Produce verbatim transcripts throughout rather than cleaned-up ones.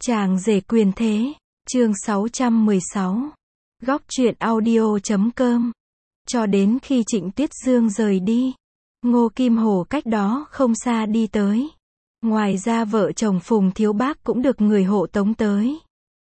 Chàng rể quyền thế, chương sáu trăm mười sáu. Góc truyện audio chấm com. Cho đến khi Trịnh Tuyết Dương rời đi, Ngô Kim Hổ cách đó không xa đi tới. Ngoài ra vợ chồng Phùng Thiếu Bác cũng được người hộ tống tới.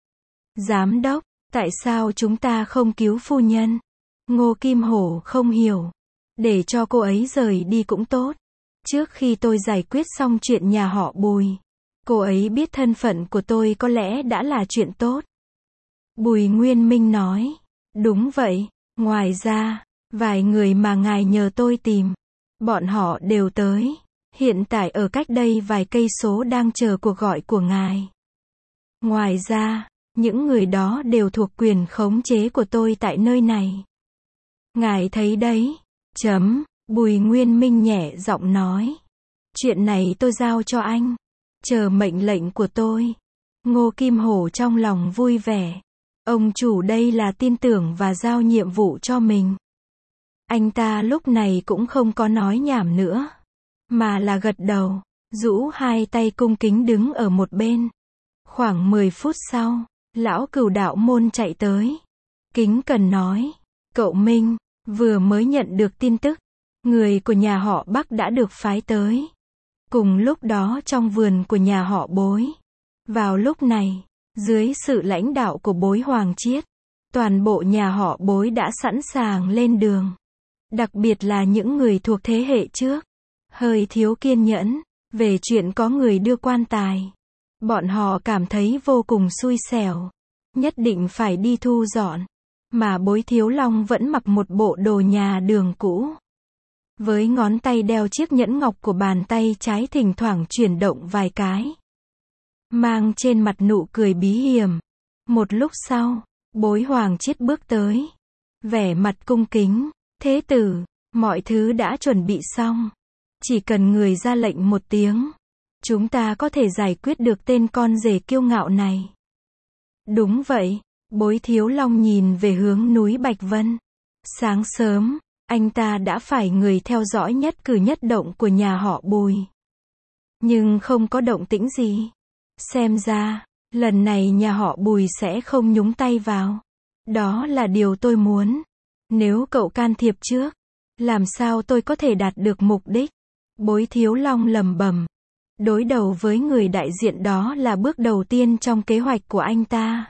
Giám đốc, tại sao chúng ta không cứu phu nhân? Ngô Kim Hổ không hiểu. Để cho cô ấy rời đi cũng tốt. Trước khi tôi giải quyết xong chuyện nhà họ Bùi, cô ấy biết thân phận của tôi có lẽ đã là chuyện tốt. Bùi Nguyên Minh nói, đúng vậy, ngoài ra, vài người mà ngài nhờ tôi tìm, bọn họ đều tới, hiện tại ở cách đây vài cây số đang chờ cuộc gọi của ngài. Ngoài ra, những người đó đều thuộc quyền khống chế của tôi tại nơi này. Ngài thấy đấy, chấm, Bùi Nguyên Minh nhẹ giọng nói. Chuyện này tôi giao cho anh. Chờ mệnh lệnh của tôi. Ngô Kim Hổ trong lòng vui vẻ. Ông chủ đây là tin tưởng và giao nhiệm vụ cho mình. Anh ta lúc này cũng không có nói nhảm nữa, mà là gật đầu, rũ hai tay cung kính đứng ở một bên. Khoảng mười phút sau, lão Cửu Đạo Môn chạy tới. Kính cần nói, cậu Minh, vừa mới nhận được tin tức, người của nhà họ Bắc đã được phái tới. Cùng lúc đó trong vườn của nhà họ Bối, vào lúc này, dưới sự lãnh đạo của Bối Hoàng Chiết, toàn bộ nhà họ Bối đã sẵn sàng lên đường. Đặc biệt là những người thuộc thế hệ trước, hơi thiếu kiên nhẫn, về chuyện có người đưa quan tài. Bọn họ cảm thấy vô cùng xui xẻo, nhất định phải đi thu dọn. Mà Bối Thiếu Long vẫn mặc một bộ đồ nhà đường cũ. Với ngón tay đeo chiếc nhẫn ngọc của bàn tay trái thỉnh thoảng chuyển động vài cái. Mang trên mặt nụ cười bí hiểm. Một lúc sau, Bối Hoàng Chiết bước tới. Vẻ mặt cung kính, thế tử, mọi thứ đã chuẩn bị xong. Chỉ cần người ra lệnh một tiếng, chúng ta có thể giải quyết được tên con rể kiêu ngạo này. Đúng vậy, Bối Thiếu Long nhìn về hướng núi Bạch Vân. Sáng sớm, anh ta đã phải người theo dõi nhất cử nhất động của nhà họ Bùi. Nhưng không có động tĩnh gì. Xem ra, lần này nhà họ Bùi sẽ không nhúng tay vào. Đó là điều tôi muốn. Nếu cậu can thiệp trước, làm sao tôi có thể đạt được mục đích? Bối Thiếu Long lẩm bẩm. Đối đầu với người đại diện đó là bước đầu tiên trong kế hoạch của anh ta.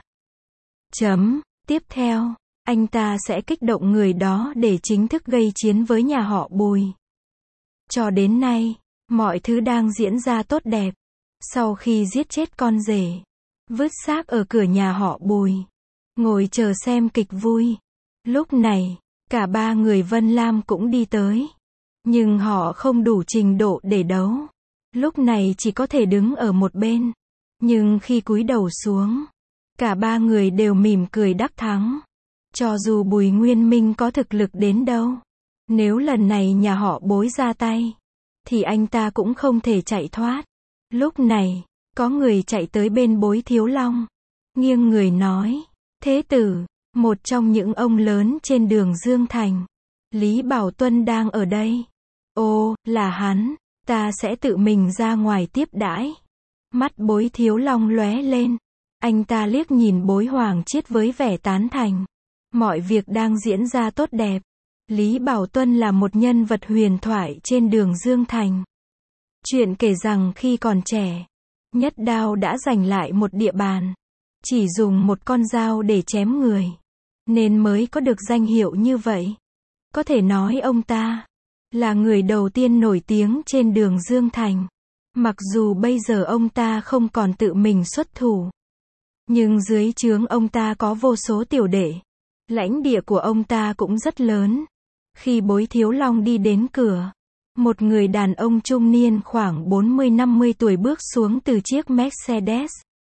Chấm, tiếp theo, anh ta sẽ kích động người đó để chính thức gây chiến với nhà họ Bùi. Cho đến nay, mọi thứ đang diễn ra tốt đẹp. Sau khi giết chết con rể, vứt xác ở cửa nhà họ Bùi, ngồi chờ xem kịch vui. Lúc này, cả ba người Vân Lam cũng đi tới. Nhưng họ không đủ trình độ để đấu. Lúc này chỉ có thể đứng ở một bên. Nhưng khi cúi đầu xuống, cả ba người đều mỉm cười đắc thắng. Cho dù Bùi Nguyên Minh có thực lực đến đâu, nếu lần này nhà họ Bối ra tay, thì anh ta cũng không thể chạy thoát. Lúc này, có người chạy tới bên Bối Thiếu Long, nghiêng người nói, thế tử, một trong những ông lớn trên đường Dương Thành, Lý Bảo Tuân đang ở đây. Ồ, là hắn, ta sẽ tự mình ra ngoài tiếp đãi. Mắt Bối Thiếu Long lóe lên, anh ta liếc nhìn Bối Hoàng Chiết với vẻ tán thành. Mọi việc đang diễn ra tốt đẹp. Lý Bảo Tuân là một nhân vật huyền thoại trên đường Dương Thành. Chuyện kể rằng khi còn trẻ, nhất đao đã giành lại một địa bàn. Chỉ dùng một con dao để chém người, nên mới có được danh hiệu như vậy. Có thể nói ông ta là người đầu tiên nổi tiếng trên đường Dương Thành. Mặc dù bây giờ ông ta không còn tự mình xuất thủ, nhưng dưới trướng ông ta có vô số tiểu đệ. Lãnh địa của ông ta cũng rất lớn. Khi Bối Thiếu Long đi đến cửa, một người đàn ông trung niên khoảng bốn mươi năm mươi tuổi bước xuống từ chiếc Mercedes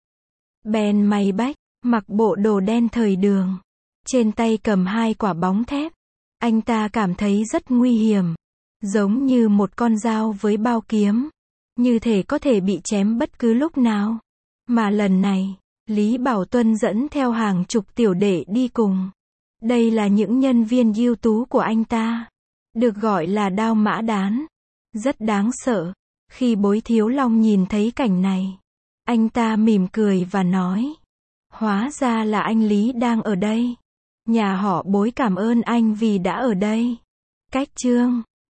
Ben Maybach, mặc bộ đồ đen thời đường, trên tay cầm hai quả bóng thép. Anh ta cảm thấy rất nguy hiểm, giống như một con dao với bao kiếm, như thể có thể bị chém bất cứ lúc nào. Mà lần này, Lý Bảo Tuân dẫn theo hàng chục tiểu đệ đi cùng. Đây là những nhân viên ưu tú của anh ta, được gọi là đao mã đán. Rất đáng sợ. Khi Bối Thiếu Long nhìn thấy cảnh này, Anh ta mỉm cười và nói. Hóa ra là anh Lý đang ở đây. Nhà họ Bối cảm ơn anh vì đã ở đây. Cách chương